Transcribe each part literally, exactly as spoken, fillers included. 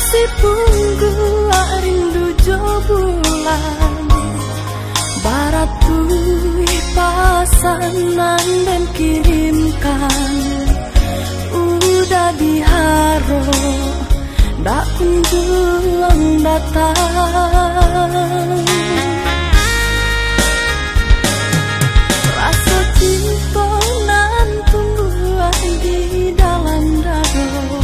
si punggu rindu jo bulan barat tui pasanan dan kirimkan udah diharo dak kunjung datang. Rasa cinta nan tumbuh di dalam dado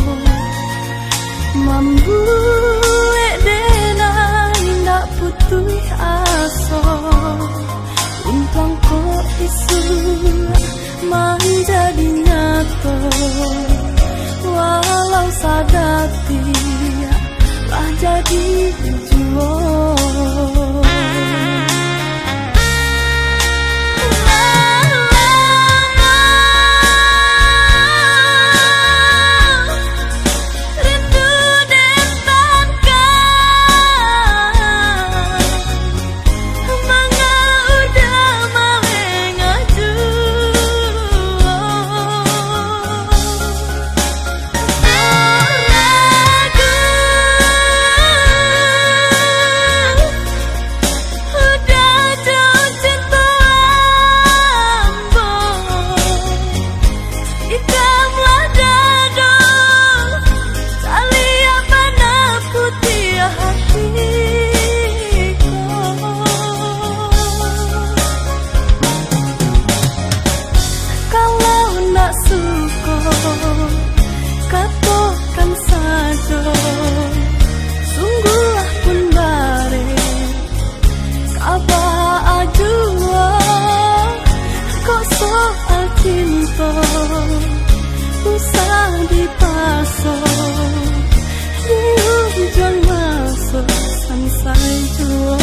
membuat denang ndak putih aso untung kok isu menjadi nyata walau sadati lah jadi jual. Katakan saja, sungguhlah pun bare, kabar ajua, kok soal cinta, usah dipasang, di ujung masuk sampai jua.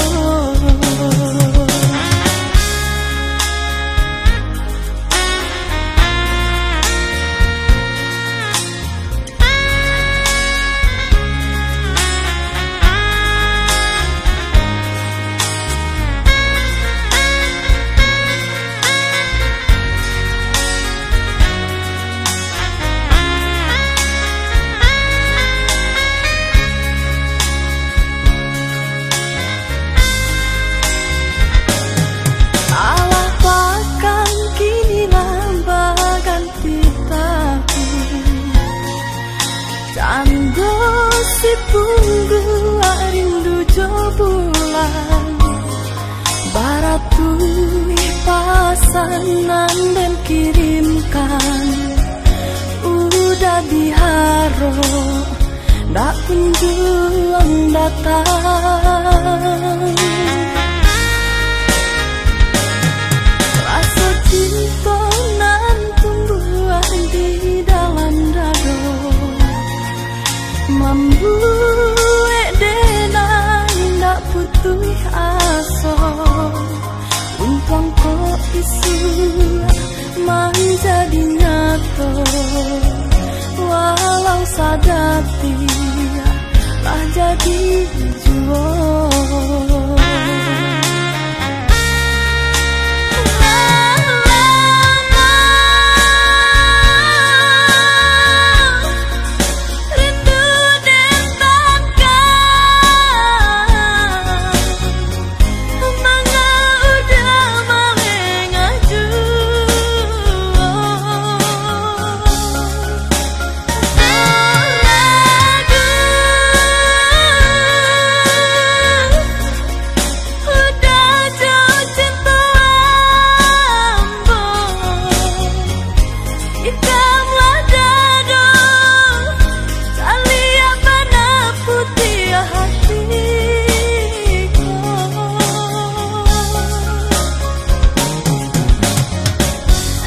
Si punggu rindu jo bulan barat tui pasanan dan kirimkan udah diharo dak kunjung datang. Rasa cinta nan tumbuh di dalam dado membuat denang ndak putih aso untung kok isu menjadi nyata walau sadati lah jadi jual.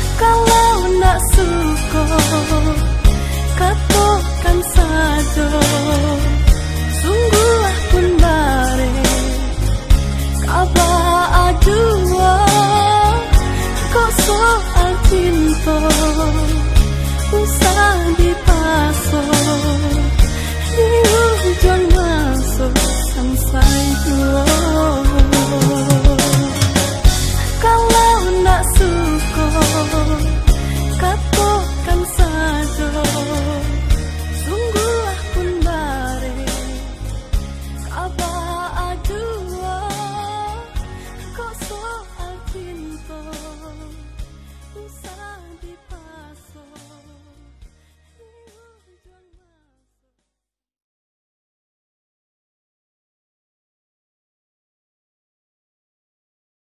Katakan saja